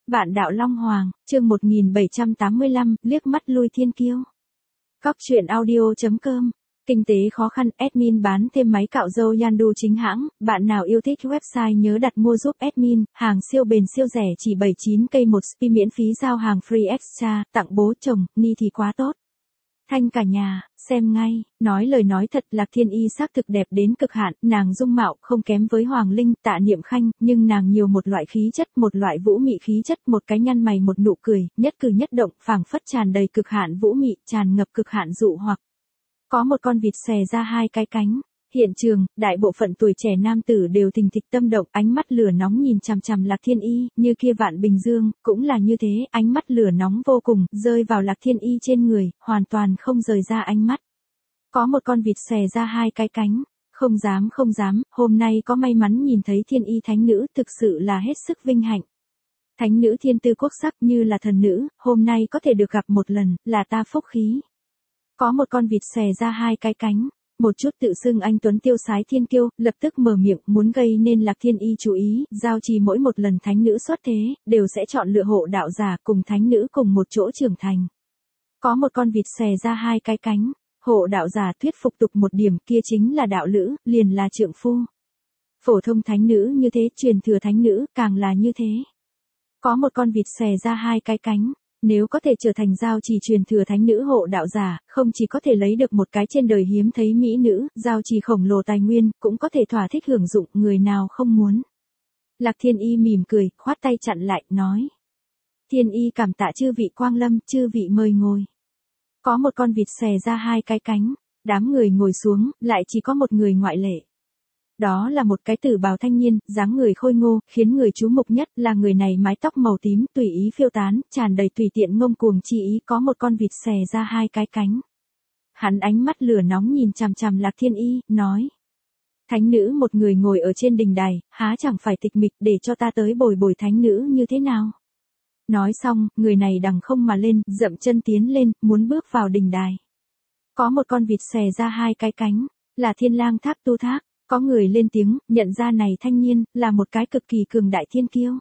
Vạn đạo Long Hoàng, chương 1785, liếc mắt lui thiên kiêu. Góc truyện audio.com. Kinh tế khó khăn, admin bán thêm máy cạo râu Yandu chính hãng, bạn nào yêu thích website nhớ đặt mua giúp admin, hàng siêu bền siêu rẻ chỉ 79k một spi miễn phí giao hàng free extra, tặng bố chồng, ni thì quá tốt. Thanh cả nhà, xem ngay, nói lời nói thật, Lạc Thiên Y xác thực đẹp đến cực hạn, nàng dung mạo không kém với Hoàng Linh, Tạ Niệm Khanh, nhưng nàng nhiều một loại khí chất, một loại vũ mị khí chất, một cái nhăn mày một nụ cười, nhất cử nhất động, phảng phất tràn đầy cực hạn vũ mị, tràn ngập cực hạn dụ hoặc. Có một con vịt xòe ra hai cái cánh. Hiện trường, đại bộ phận tuổi trẻ nam tử đều thình thịch tâm động, ánh mắt lửa nóng nhìn chằm chằm Lạc Thiên Y, như kia Vạn Bình Dương, cũng là như thế, ánh mắt lửa nóng vô cùng, rơi vào Lạc Thiên Y trên người, hoàn toàn không rời ra ánh mắt. Có một con vịt xòe ra hai cái cánh. Không dám, hôm nay có may mắn nhìn thấy Thiên Y thánh nữ, thực sự là hết sức vinh hạnh. Thánh nữ thiên tư quốc sắc như là thần nữ, hôm nay có thể được gặp một lần, là ta phúc khí. Có một con vịt xòe ra hai cái cánh. Một chút tự xưng anh tuấn tiêu sái thiên kiêu, lập tức mở miệng muốn gây nên Lạc Thiên Y chú ý, giao trì mỗi một lần thánh nữ xuất thế, đều sẽ chọn lựa hộ đạo giả cùng thánh nữ cùng một chỗ trưởng thành. Có một con vịt xòe ra hai cái cánh, hộ đạo giả thuyết phục tục một điểm kia chính là đạo lữ, liền là trượng phu. Phổ thông thánh nữ như thế, truyền thừa thánh nữ, càng là như thế. Có một con vịt xòe ra hai cái cánh. Nếu có thể trở thành giao trì truyền thừa thánh nữ hộ đạo giả, không chỉ có thể lấy được một cái trên đời hiếm thấy mỹ nữ, giao trì khổng lồ tài nguyên, cũng có thể thỏa thích hưởng dụng, người nào không muốn. Lạc Thiên Y mỉm cười, khoát tay chặn lại, nói. Thiên Y cảm tạ chư vị quang lâm, chư vị mời ngồi. Có một con vịt xòe ra hai cái cánh, đám người ngồi xuống, lại chỉ có một người ngoại lệ. Đó là một cái tử bào thanh niên, dáng người khôi ngô, khiến người chú mục nhất là người này mái tóc màu tím tùy ý phiêu tán, tràn đầy tùy tiện ngông cuồng chi ý, có một con vịt xòe ra hai cái cánh. Hắn ánh mắt lửa nóng nhìn chằm chằm Lạc Thiên Y, nói. Thánh nữ một người ngồi ở trên đình đài, há chẳng phải tịch mịch, để cho ta tới bồi bồi thánh nữ như thế nào. Nói xong, người này đằng không mà lên, dậm chân tiến lên, muốn bước vào đình đài. Có một con vịt xòe ra hai cái cánh, là Thiên Lang Thác Tu Thác. Có người lên tiếng, nhận ra này thanh niên, là một cái cực kỳ cường đại thiên kiêu.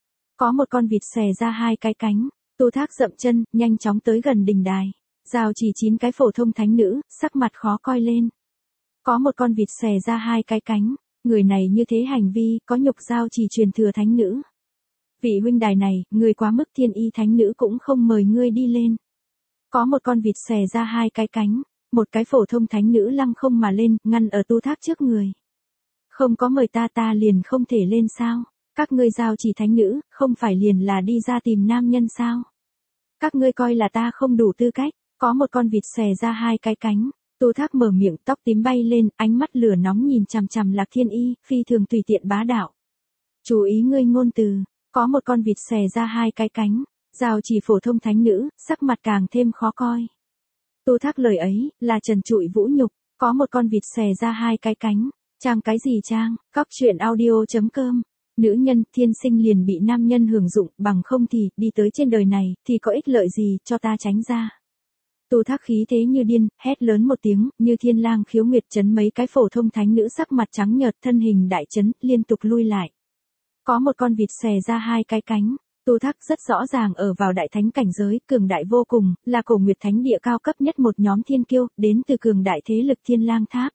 Có một con vịt xòe ra hai cái cánh, Tu Thác dậm chân, nhanh chóng tới gần đình đài. Giao chỉ 9 cái phổ thông thánh nữ, sắc mặt khó coi lên. Có một con vịt xòe ra hai cái cánh, người này như thế hành vi, có nhục giao chỉ truyền thừa thánh nữ. Vị huynh đài này, người quá mức, Thiên Y thánh nữ cũng không mời ngươi đi lên. Có một con vịt xòe ra hai cái cánh. Một cái phổ thông thánh nữ lăng không mà lên, ngăn ở Tu Thác trước người. Không có mời ta liền không thể lên sao? Các ngươi giao chỉ thánh nữ, không phải liền là đi ra tìm nam nhân sao? Các ngươi coi là ta không đủ tư cách. Có một con vịt xòe ra hai cái cánh. Tu Thác mở miệng, tóc tím bay lên, ánh mắt lửa nóng nhìn chằm chằm Lạc Thiên Y, phi thường tùy tiện bá đạo. Chú ý ngươi ngôn từ. Có một con vịt xòe ra hai cái cánh. Giao chỉ phổ thông thánh nữ, sắc mặt càng thêm khó coi. Tu Thác lời ấy, là trần trụi vũ nhục, có một con vịt xòe ra hai cái cánh, trang cái gì trang, góc truyện audio.com, nữ nhân, thiên sinh liền bị nam nhân hưởng dụng, bằng không thì, đi tới trên đời này, thì có ích lợi gì, cho ta tránh ra. Tu Thác khí thế như điên, hét lớn một tiếng, như thiên lang khiếu nguyệt chấn mấy cái phổ thông thánh nữ sắc mặt trắng nhợt thân hình đại chấn, liên tục lui lại. Có một con vịt xòe ra hai cái cánh. Tu Thác rất rõ ràng ở vào đại thánh cảnh giới, cường đại vô cùng, là cổ nguyệt thánh địa cao cấp nhất một nhóm thiên kiêu, đến từ cường đại thế lực Thiên Lang Tháp.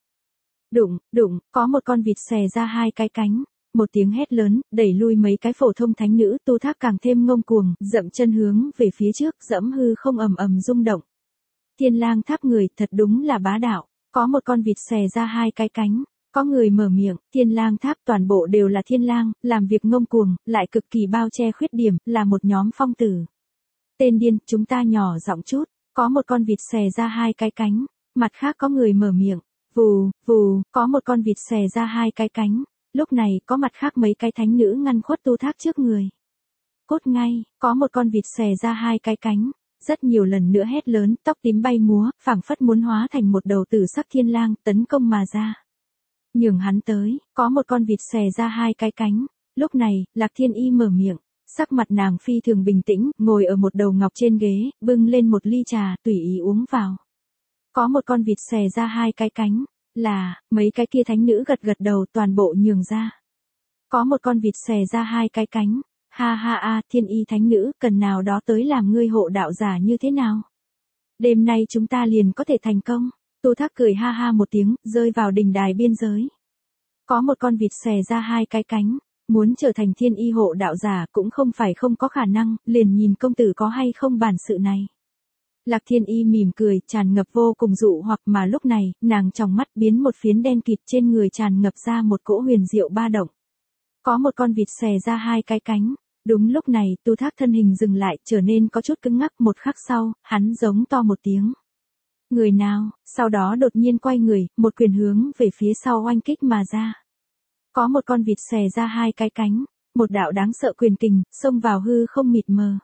Đụng, có một con vịt xòe ra hai cái cánh, một tiếng hét lớn, đẩy lui mấy cái phổ thông thánh nữ, Tu Thác càng thêm ngông cuồng, dậm chân hướng về phía trước, dẫm hư không ầm ầm rung động. Thiên Lang Tháp người, thật đúng là bá đạo, có một con vịt xòe ra hai cái cánh. Có người mở miệng, Thiên Lang Tháp toàn bộ đều là thiên lang, làm việc ngông cuồng, lại cực kỳ bao che khuyết điểm, là một nhóm phong tử. Tên điên, chúng ta nhỏ giọng chút, có một con vịt xòe ra hai cái cánh, mặt khác có người mở miệng, vù, có một con vịt xòe ra hai cái cánh, lúc này có mặt khác mấy cái thánh nữ ngăn khuất Tu Thác trước người. Cốt ngay, có một con vịt xòe ra hai cái cánh, rất nhiều lần nữa hét lớn, tóc tím bay múa, phảng phất muốn hóa thành một đầu tử sắc thiên lang, tấn công mà ra. Nhường hắn tới, có một con vịt xòe ra hai cái cánh. Lúc này, Lạc Thiên Y mở miệng, sắc mặt nàng phi thường bình tĩnh, ngồi ở một đầu ngọc trên ghế, bưng lên một ly trà, tùy ý uống vào. Có một con vịt xòe ra hai cái cánh, là, mấy cái kia thánh nữ gật gật đầu toàn bộ nhường ra. Có một con vịt xòe ra hai cái cánh, Ha ha a, thiên y thánh nữ, cần nào đó tới làm ngươi hộ đạo giả như thế nào? Đêm nay chúng ta liền có thể thành công. Tu Thác cười ha ha một tiếng, rơi vào đỉnh đài biên giới. Có một con vịt xòe ra hai cái cánh, muốn trở thành thiên y hộ đạo giả cũng không phải không có khả năng, liền nhìn công tử có hay không bản sự này. Lạc Thiên Y mỉm cười, tràn ngập vô cùng dụ hoặc, mà lúc này, nàng trong mắt biến một phiến đen kịt, trên người tràn ngập ra một cỗ huyền diệu ba động. Có một con vịt xòe ra hai cái cánh. Đúng lúc này, Tu Thác thân hình dừng lại, trở nên có chút cứng ngắc, một khắc sau, hắn giống to một tiếng. Người nào, sau đó đột nhiên quay người, một quyền hướng về phía sau oanh kích mà ra. Có một con vịt xòe ra hai cái cánh, một đạo đáng sợ quyền kình, xông vào hư không mịt mờ.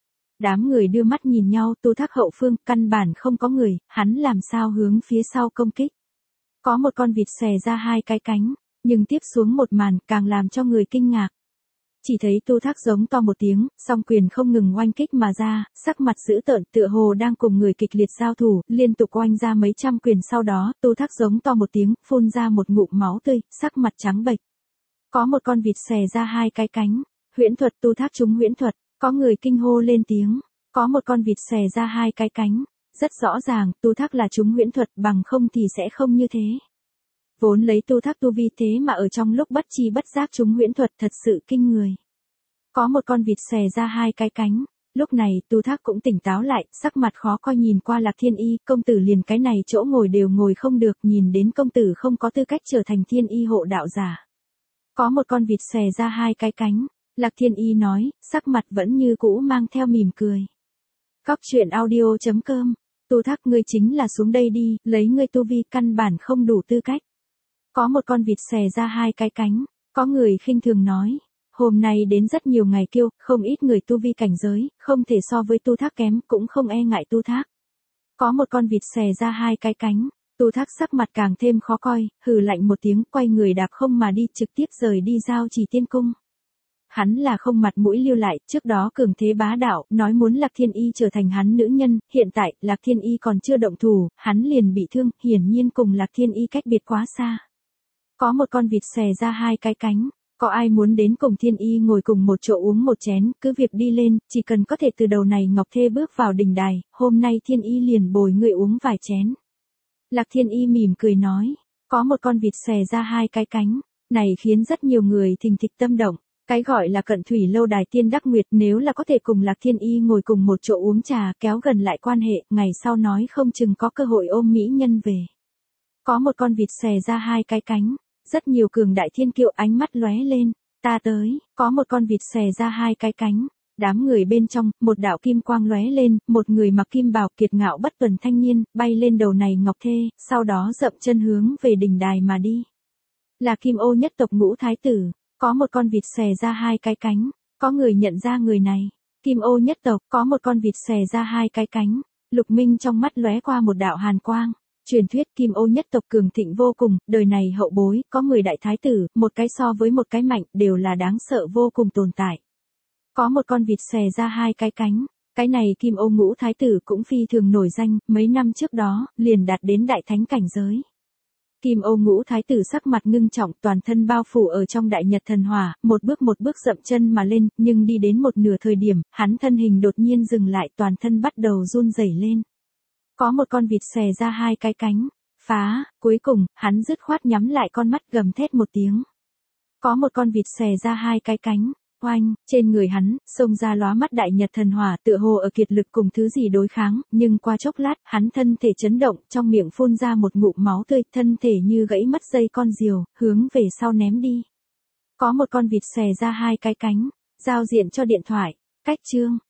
Đám người đưa mắt nhìn nhau, Tu Thác hậu phương, căn bản không có người, hắn làm sao hướng phía sau công kích. Có một con vịt xòe ra hai cái cánh, nhưng tiếp xuống một màn càng làm cho người kinh ngạc. Chỉ thấy Tu Thác giống to một tiếng, song quyền không ngừng oanh kích mà ra, sắc mặt dữ tợn tựa hồ đang cùng người kịch liệt giao thủ, liên tục oanh ra mấy trăm quyền, sau đó, Tu Thác giống to một tiếng, phun ra một ngụm máu tươi, sắc mặt trắng bệch. Có một con vịt xòe ra hai cái cánh, huyễn thuật, Tu Thác trúng huyễn thuật, có người kinh hô lên tiếng. Có một con vịt xòe ra hai cái cánh, rất rõ ràng, Tu Thác là trúng huyễn thuật, bằng không thì sẽ không như thế. Vốn lấy Tu Thác tu vi thế mà ở trong lúc bất chi bất giác trúng huyễn thuật, thật sự kinh người. Có một con vịt xòe ra hai cái cánh, lúc này Tu Thác cũng tỉnh táo lại, sắc mặt khó coi nhìn qua Lạc Thiên Y, công tử liền cái này chỗ ngồi đều ngồi không được, nhìn đến công tử không có tư cách trở thành thiên y hộ đạo giả. Có một con vịt xòe ra hai cái cánh, Lạc Thiên Y nói, sắc mặt vẫn như cũ mang theo mỉm cười. Cóc truyện audio.com, Tu Thác ngươi chính là xuống đây đi, lấy ngươi tu vi căn bản không đủ tư cách. Có một con vịt xòe ra hai cái cánh, có người khinh thường nói. Hôm nay đến rất nhiều ngày kiêu, không ít người tu vi cảnh giới, không thể so với Tu Thác kém, cũng không e ngại Tu Thác. Có một con vịt xòe ra hai cái cánh, Tu Thác sắc mặt càng thêm khó coi, hừ lạnh một tiếng, quay người đạp không mà đi, trực tiếp rời đi Giao Trì Tiên Cung. Hắn là không mặt mũi lưu lại, trước đó cường thế bá đạo, nói muốn Lạc Thiên Y trở thành hắn nữ nhân, hiện tại, Lạc Thiên Y còn chưa động thủ, hắn liền bị thương, hiển nhiên cùng Lạc Thiên Y cách biệt quá xa. Có một con vịt xòe ra hai cái cánh, có ai muốn đến cùng Thiên Y ngồi cùng một chỗ uống một chén, cứ việc đi lên, chỉ cần có thể từ đầu này Ngọc Thê bước vào đỉnh đài, hôm nay Thiên Y liền bồi người uống vài chén. Lạc Thiên Y mỉm cười nói, có một con vịt xòe ra hai cái cánh, này khiến rất nhiều người thình thịch tâm động. Cái gọi là cận thủy lâu đài tiên đắc nguyệt, nếu là có thể cùng Lạc Thiên Y ngồi cùng một chỗ uống trà, kéo gần lại quan hệ, ngày sau nói không chừng có cơ hội ôm mỹ nhân về. Có một con vịt xòe ra hai cái cánh, rất nhiều cường đại thiên kiêu ánh mắt lóe lên, ta tới, có một con vịt xòe ra hai cái cánh, đám người bên trong, một đạo kim quang lóe lên, một người mặc kim bào kiệt ngạo bất tuần thanh niên, bay lên đầu này Ngọc Thê, sau đó dậm chân hướng về đỉnh đài mà đi. Là Kim Ô nhất tộc Ngũ Thái Tử. Có một con vịt xòe ra hai cái cánh, có người nhận ra người này. Kim Ô nhất tộc, có một con vịt xòe ra hai cái cánh. Lục Minh trong mắt lóe qua một đạo hàn quang. Truyền thuyết Kim Ô nhất tộc cường thịnh vô cùng, đời này hậu bối, có 10 đại thái tử, một cái so với một cái mạnh, đều là đáng sợ vô cùng tồn tại. Có một con vịt xòe ra hai cái cánh. Cái này Kim Ô Ngũ Thái tử cũng phi thường nổi danh, mấy năm trước đó, liền đạt đến đại thánh cảnh giới. Kim Ô Ngũ Thái tử sắc mặt ngưng trọng, toàn thân bao phủ ở trong đại nhật thần hỏa, một bước dậm chân mà lên, nhưng đi đến một nửa thời điểm, hắn thân hình đột nhiên dừng lại, toàn thân bắt đầu run rẩy lên. Có một con vịt xòe ra hai cái cánh, phá, cuối cùng, hắn dứt khoát nhắm lại con mắt, gầm thét một tiếng. Có một con vịt xòe ra hai cái cánh, oanh, trên người hắn, xông ra lóa mắt đại nhật thần hỏa, tựa hồ ở kiệt lực cùng thứ gì đối kháng, nhưng qua chốc lát, hắn thân thể chấn động, trong miệng phun ra một ngụm máu tươi, thân thể như gãy mất dây con diều, hướng về sau ném đi. Có một con vịt xòe ra hai cái cánh, giao diện cho điện thoại, cách chương.